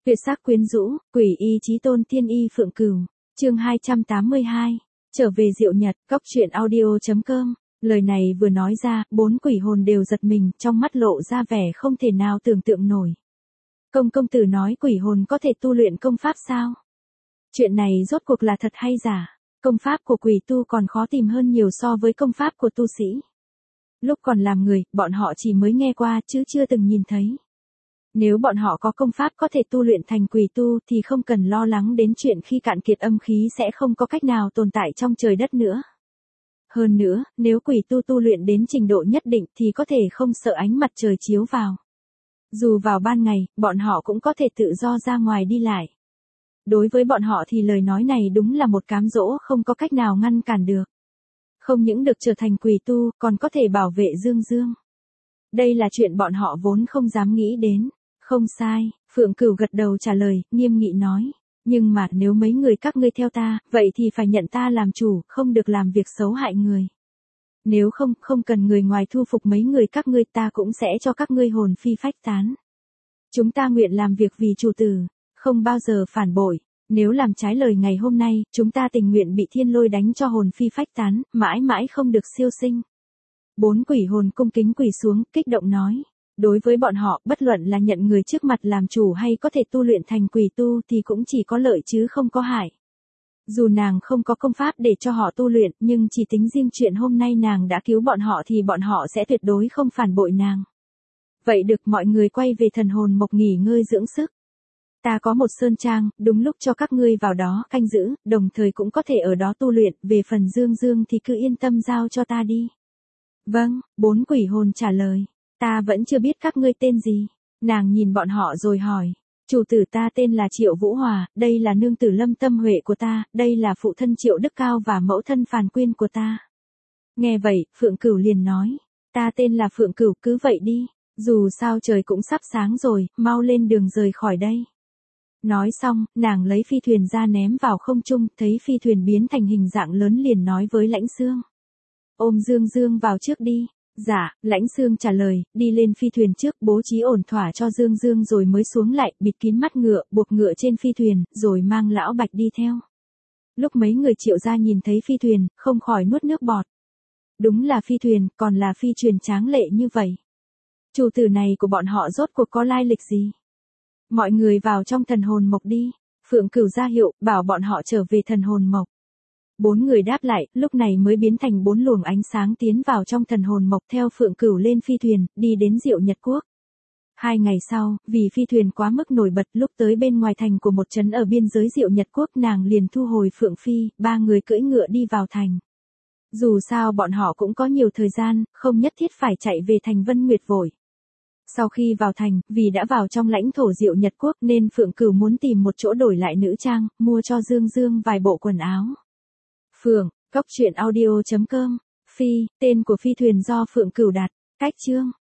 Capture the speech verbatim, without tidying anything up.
Tuyệt sắc quyến rũ, quỷ y chí tôn tiên y Phượng Cửu. Chương hai trăm tám mươi hai. Trở về Diệu Nhật, cốc truyện audio chấm com. Lời này vừa nói ra, bốn quỷ hồn đều giật mình, trong mắt lộ ra vẻ không thể nào tưởng tượng nổi. Công công tử nói quỷ hồn có thể tu luyện công pháp sao? Chuyện này rốt cuộc là thật hay giả? Công pháp của quỷ tu còn khó tìm hơn nhiều so với công pháp của tu sĩ. Lúc còn làm người, bọn họ chỉ mới nghe qua chứ chưa từng nhìn thấy. Nếu bọn họ có công pháp có thể tu luyện thành quỷ tu thì không cần lo lắng đến chuyện khi cạn kiệt âm khí sẽ không có cách nào tồn tại trong trời đất nữa. Hơn nữa, nếu quỷ tu tu luyện đến trình độ nhất định thì có thể không sợ ánh mặt trời chiếu vào. Dù vào ban ngày, bọn họ cũng có thể tự do ra ngoài đi lại. Đối với bọn họ thì lời nói này đúng là một cám dỗ không có cách nào ngăn cản được. Không những được trở thành quỷ tu, còn có thể bảo vệ Dương Dương. Đây là chuyện bọn họ vốn không dám nghĩ đến. Không sai, Phượng Cửu gật đầu trả lời, nghiêm nghị nói. Nhưng mà nếu mấy người các ngươi theo ta, vậy thì phải nhận ta làm chủ, không được làm việc xấu hại người. Nếu không, không cần người ngoài thu phục mấy người các ngươi, ta cũng sẽ cho các ngươi hồn phi phách tán. Chúng ta nguyện làm việc vì chủ tử, không bao giờ phản bội. Nếu làm trái lời ngày hôm nay, chúng ta tình nguyện bị thiên lôi đánh cho hồn phi phách tán, mãi mãi không được siêu sinh. Bốn quỷ hồn cung kính quỳ xuống, kích động nói. Đối với bọn họ, bất luận là nhận người trước mặt làm chủ hay có thể tu luyện thành quỷ tu thì cũng chỉ có lợi chứ không có hại. Dù nàng không có công pháp để cho họ tu luyện, nhưng chỉ tính riêng chuyện hôm nay nàng đã cứu bọn họ thì bọn họ sẽ tuyệt đối không phản bội nàng. Vậy được, mọi người quay về thần hồn mộc nghỉ ngơi dưỡng sức. Ta có một sơn trang, đúng lúc cho các ngươi vào đó canh giữ, đồng thời cũng có thể ở đó tu luyện, về phần Dương Dương thì cứ yên tâm giao cho ta đi. Vâng, bốn quỷ hồn trả lời. Ta vẫn chưa biết các ngươi tên gì. Nàng nhìn bọn họ rồi hỏi. Chủ tử ta tên là Triệu Vũ Hòa, đây là nương tử Lâm Tâm Huệ của ta, đây là phụ thân Triệu Đức Cao và mẫu thân Phàn Quyên của ta. Nghe vậy, Phượng Cửu liền nói. Ta tên là Phượng Cửu, cứ vậy đi. Dù sao trời cũng sắp sáng rồi, mau lên đường rời khỏi đây. Nói xong, nàng lấy phi thuyền ra ném vào không trung, thấy phi thuyền biến thành hình dạng lớn liền nói với Lãnh Xương. Ôm Dương Dương vào trước đi. Dạ, Lãnh Xương trả lời, đi lên phi thuyền trước, bố trí ổn thỏa cho Dương Dương rồi mới xuống lại, bịt kín mắt ngựa, buộc ngựa trên phi thuyền, rồi mang lão Bạch đi theo. Lúc mấy người Triệu gia nhìn thấy phi thuyền, không khỏi nuốt nước bọt. Đúng là phi thuyền, còn là phi thuyền tráng lệ như vậy. Chủ tử này của bọn họ rốt cuộc có lai lịch gì? Mọi người vào trong thần hồn mộc đi. Phượng Cửu ra hiệu, bảo bọn họ trở về thần hồn mộc. Bốn người đáp lại, lúc này mới biến thành bốn luồng ánh sáng tiến vào trong thần hồn mộc theo Phượng Cửu lên phi thuyền, đi đến Diệu Nhật Quốc. Hai ngày sau, vì phi thuyền quá mức nổi bật, lúc tới bên ngoài thành của một trấn ở biên giới Diệu Nhật Quốc nàng liền thu hồi Phượng Phi, ba người cưỡi ngựa đi vào thành. Dù sao bọn họ cũng có nhiều thời gian, không nhất thiết phải chạy về thành Vân Nguyệt vội. Sau khi vào thành, vì đã vào trong lãnh thổ Diệu Nhật Quốc nên Phượng Cửu muốn tìm một chỗ đổi lại nữ trang, mua cho Dương Dương vài bộ quần áo. Phượng, cốc truyện audio chấm com. Phi, tên của phi thuyền do Phượng Cửu đặt. Cách chương.